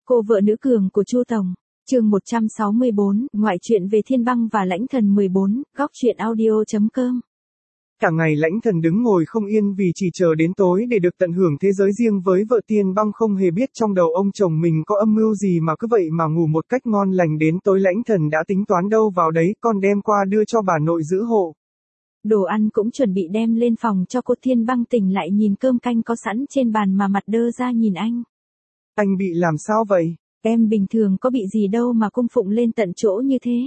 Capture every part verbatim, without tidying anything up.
Cô vợ nữ cường của Chu Tổng. Chương một trăm sáu mươi bốn, ngoại truyện về Thiên Băng và Lãnh Thần mười bốn, góc truyện audio chấm com. Cả ngày Lãnh Thần đứng ngồi không yên vì chỉ chờ đến tối để được tận hưởng thế giới riêng với vợ. Thiên Băng không hề biết trong đầu ông chồng mình có âm mưu gì mà cứ vậy mà ngủ một cách ngon lành đến tối. Lãnh Thần đã tính toán đâu vào đấy, con đem qua đưa cho bà nội giữ hộ. Đồ ăn cũng chuẩn bị đem lên phòng cho cô. Thiên Băng tỉnh lại nhìn cơm canh có sẵn trên bàn mà mặt đơ ra nhìn anh. Anh bị làm sao vậy? Em bình thường có bị gì đâu mà cung phụng lên tận chỗ như thế.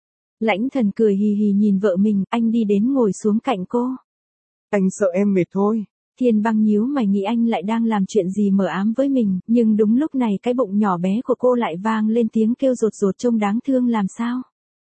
Lãnh Thần cười hì hì nhìn vợ mình, anh đi đến ngồi xuống cạnh cô. Anh sợ em mệt thôi. Thiên Băng nhíu mày nghĩ anh lại đang làm chuyện gì mờ ám với mình, nhưng đúng lúc này cái bụng nhỏ bé của cô lại vang lên tiếng kêu rột rột trông đáng thương làm sao.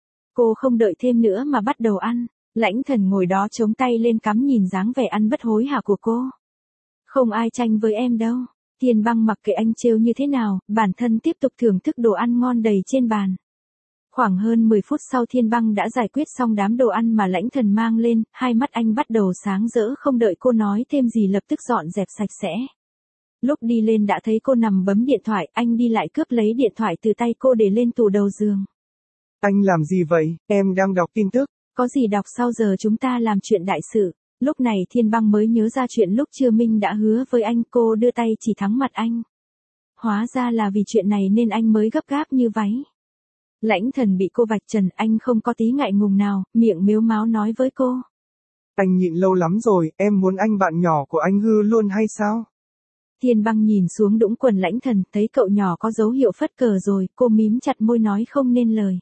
Cô không đợi thêm nữa mà bắt đầu ăn. Lãnh Thần ngồi đó chống tay lên cắm nhìn dáng vẻ ăn bất hối hả của cô. Không ai tranh với em đâu. Thiên Băng mặc kệ anh trêu như thế nào, bản thân tiếp tục thưởng thức đồ ăn ngon đầy trên bàn. Khoảng hơn mười phút sau Thiên Băng đã giải quyết xong đám đồ ăn mà Lãnh Thần mang lên, hai mắt anh bắt đầu sáng rỡ, không đợi cô nói thêm gì lập tức dọn dẹp sạch sẽ. Lúc đi lên đã thấy cô nằm bấm điện thoại, anh đi lại cướp lấy điện thoại từ tay cô để lên tủ đầu giường. Anh làm gì vậy? Em đang đọc tin tức. Có gì đọc, sau giờ chúng ta làm chuyện đại sự. Lúc này Thiên Băng mới nhớ ra chuyện lúc trưa Minh đã hứa với anh, cô đưa tay chỉ thẳng mặt anh. Hóa ra là vì chuyện này nên anh mới gấp gáp như váy. Lãnh Thần bị cô vạch trần, anh không có tí ngại ngùng nào, miệng mếu máo nói với cô. Anh nhịn lâu lắm rồi, em muốn anh bạn nhỏ của anh hư luôn hay sao? Thiên Băng nhìn xuống đũng quần Lãnh Thần, thấy cậu nhỏ có dấu hiệu phất cờ rồi, cô mím chặt môi nói không nên lời.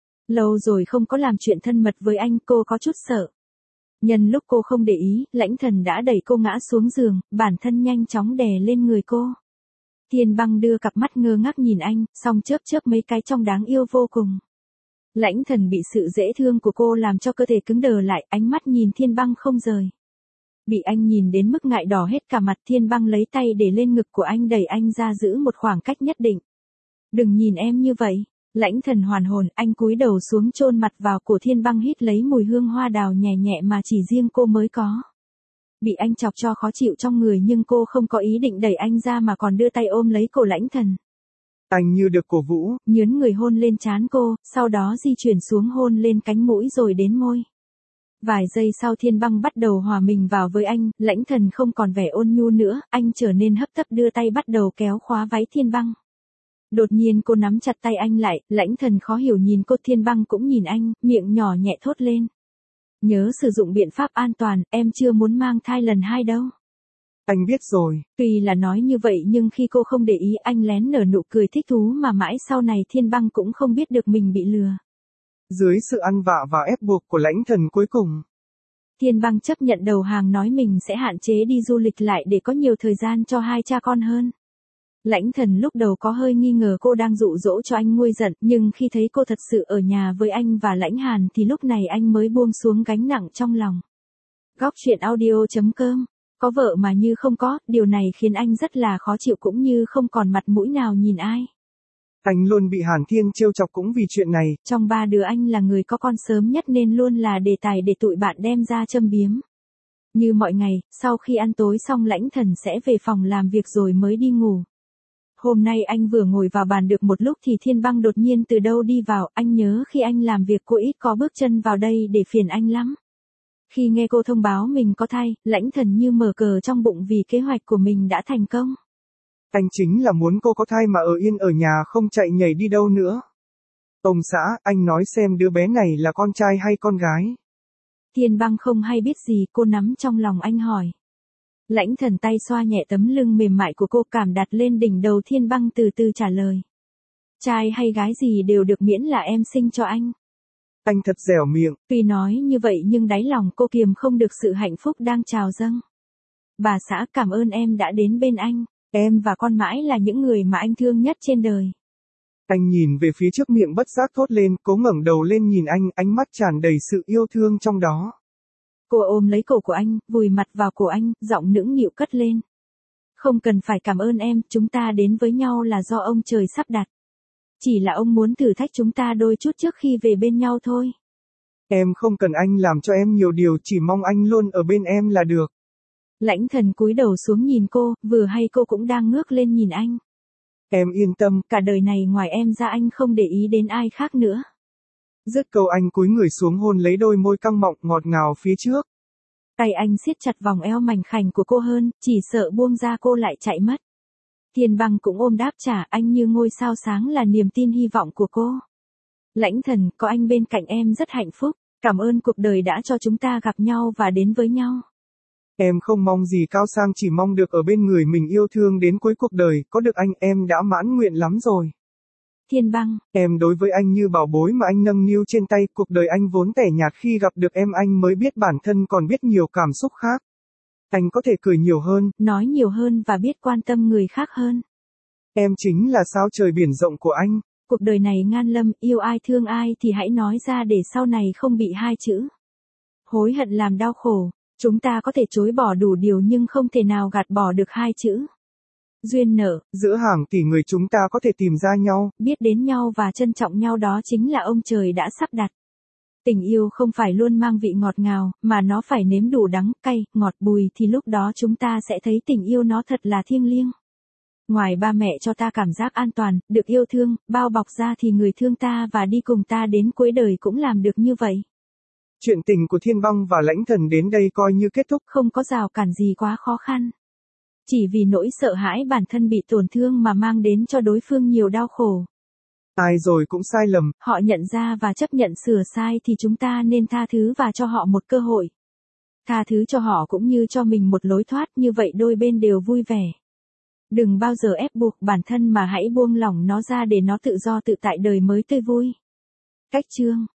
Lâu rồi không có làm chuyện thân mật với anh, cô có chút sợ. Nhân lúc cô không để ý, Lãnh Thần đã đẩy cô ngã xuống giường, bản thân nhanh chóng đè lên người cô. Thiên Băng đưa cặp mắt ngơ ngác nhìn anh, xong chớp chớp mấy cái trong đáng yêu vô cùng. Lãnh Thần bị sự dễ thương của cô làm cho cơ thể cứng đờ lại, ánh mắt nhìn Thiên Băng không rời. Bị anh nhìn đến mức ngại đỏ hết cả mặt, Thiên Băng lấy tay để lên ngực của anh, đẩy anh ra giữ một khoảng cách nhất định. Đừng nhìn em như vậy. Lãnh Thần hoàn hồn, anh cúi đầu xuống chôn mặt vào cổ Thiên Băng, hít lấy mùi hương hoa đào nhẹ nhẹ mà chỉ riêng cô mới có. Bị anh chọc cho khó chịu trong người nhưng cô không có ý định đẩy anh ra mà còn đưa tay ôm lấy cổ Lãnh Thần. Anh như được cổ vũ, nhớn người hôn lên trán cô, sau đó di chuyển xuống hôn lên cánh mũi rồi đến môi. Vài giây sau Thiên Băng bắt đầu hòa mình vào với anh, Lãnh Thần không còn vẻ ôn nhu nữa, anh trở nên hấp tấp đưa tay bắt đầu kéo khóa váy Thiên Băng. Đột nhiên cô nắm chặt tay anh lại, Lãnh Thần khó hiểu nhìn cô. Thiên Băng cũng nhìn anh, miệng nhỏ nhẹ thốt lên. Nhớ sử dụng biện pháp an toàn, em chưa muốn mang thai lần hai đâu. Anh biết rồi. Tuy là nói như vậy nhưng khi cô không để ý, anh lén nở nụ cười thích thú mà mãi sau này Thiên Băng cũng không biết được mình bị lừa. Dưới sự ăn vạ và ép buộc của Lãnh Thần cuối cùng, Thiên Băng chấp nhận đầu hàng, nói mình sẽ hạn chế đi du lịch lại để có nhiều thời gian cho hai cha con hơn. Lãnh Thần lúc đầu có hơi nghi ngờ cô đang dụ dỗ cho anh nguôi giận, nhưng khi thấy cô thật sự ở nhà với anh và Lãnh Hàn thì lúc này anh mới buông xuống gánh nặng trong lòng. Góc truyện audio chấm com. Có vợ mà như không có, điều này khiến anh rất là khó chịu cũng như không còn mặt mũi nào nhìn ai. Anh luôn bị Hàn Thiên trêu chọc cũng vì chuyện này. Trong ba đứa anh là người có con sớm nhất nên luôn là đề tài để tụi bạn đem ra châm biếm. Như mọi ngày, sau khi ăn tối xong Lãnh Thần sẽ về phòng làm việc rồi mới đi ngủ. Hôm nay anh vừa ngồi vào bàn được một lúc thì Thiên Băng đột nhiên từ đâu đi vào, anh nhớ khi anh làm việc cô ít có bước chân vào đây để phiền anh lắm. Khi nghe cô thông báo mình có thai, Lãnh Thần như mở cờ trong bụng vì kế hoạch của mình đã thành công. Anh chính là muốn cô có thai mà ở yên ở nhà không chạy nhảy đi đâu nữa. Ông xã, anh nói xem đứa bé này là con trai hay con gái? Thiên Băng không hay biết gì, cô nắm trong lòng anh hỏi. Lãnh Thần tay xoa nhẹ tấm lưng mềm mại của cô, cảm đặt lên đỉnh đầu Thiên Băng từ từ trả lời. Trai hay gái gì đều được miễn là em sinh cho anh. Anh thật dẻo miệng. Tuy nói như vậy nhưng đáy lòng cô kiềm không được sự hạnh phúc đang trào dâng. Bà xã, cảm ơn em đã đến bên anh. Em và con mãi là những người mà anh thương nhất trên đời. Anh nhìn về phía trước, miệng bất giác thốt lên, cố ngẩng đầu lên nhìn anh, ánh mắt tràn đầy sự yêu thương trong đó. Cô ôm lấy cổ của anh, vùi mặt vào cổ anh, giọng nũng nịu cất lên. Không cần phải cảm ơn em, chúng ta đến với nhau là do ông trời sắp đặt. Chỉ là ông muốn thử thách chúng ta đôi chút trước khi về bên nhau thôi. Em không cần anh làm cho em nhiều điều, chỉ mong anh luôn ở bên em là được. Lãnh Thần cúi đầu xuống nhìn cô, vừa hay cô cũng đang ngước lên nhìn anh. Em yên tâm, cả đời này ngoài em ra anh không để ý đến ai khác nữa. Dứt câu anh cúi người xuống hôn lấy đôi môi căng mọng ngọt ngào phía trước. Tay anh siết chặt vòng eo mảnh khảnh của cô hơn, chỉ sợ buông ra cô lại chạy mất. Thiên Băng cũng ôm đáp trả, anh như ngôi sao sáng là niềm tin hy vọng của cô. Lãnh Thần, có anh bên cạnh em rất hạnh phúc, cảm ơn cuộc đời đã cho chúng ta gặp nhau và đến với nhau. Em không mong gì cao sang, chỉ mong được ở bên người mình yêu thương đến cuối cuộc đời, có được anh em đã mãn nguyện lắm rồi. Thiên Băng, em đối với anh như bảo bối mà anh nâng niu trên tay, cuộc đời anh vốn tẻ nhạt, khi gặp được em anh mới biết bản thân còn biết nhiều cảm xúc khác. Anh có thể cười nhiều hơn, nói nhiều hơn và biết quan tâm người khác hơn. Em chính là sao trời biển rộng của anh. Cuộc đời này ngan lâm, yêu ai thương ai thì hãy nói ra để sau này không bị hai chữ hối hận làm đau khổ. Chúng ta có thể chối bỏ đủ điều nhưng không thể nào gạt bỏ được hai chữ duyên nợ. Giữa hàng tỷ người chúng ta có thể tìm ra nhau, biết đến nhau và trân trọng nhau, đó chính là ông trời đã sắp đặt. Tình yêu không phải luôn mang vị ngọt ngào, mà nó phải nếm đủ đắng, cay, ngọt, bùi thì lúc đó chúng ta sẽ thấy tình yêu nó thật là thiêng liêng. Ngoài ba mẹ cho ta cảm giác an toàn, được yêu thương, bao bọc ra thì người thương ta và đi cùng ta đến cuối đời cũng làm được như vậy. Chuyện tình của Thiên Băng và Lãnh Thần đến đây coi như kết thúc. Không có rào cản gì quá khó khăn. Chỉ vì nỗi sợ hãi bản thân bị tổn thương mà mang đến cho đối phương nhiều đau khổ. Ai rồi cũng sai lầm. Họ nhận ra và chấp nhận sửa sai thì chúng ta nên tha thứ và cho họ một cơ hội. Tha thứ cho họ cũng như cho mình một lối thoát, như vậy đôi bên đều vui vẻ. Đừng bao giờ ép buộc bản thân mà hãy buông lỏng nó ra để nó tự do tự tại, đời mới tươi vui. Cách chương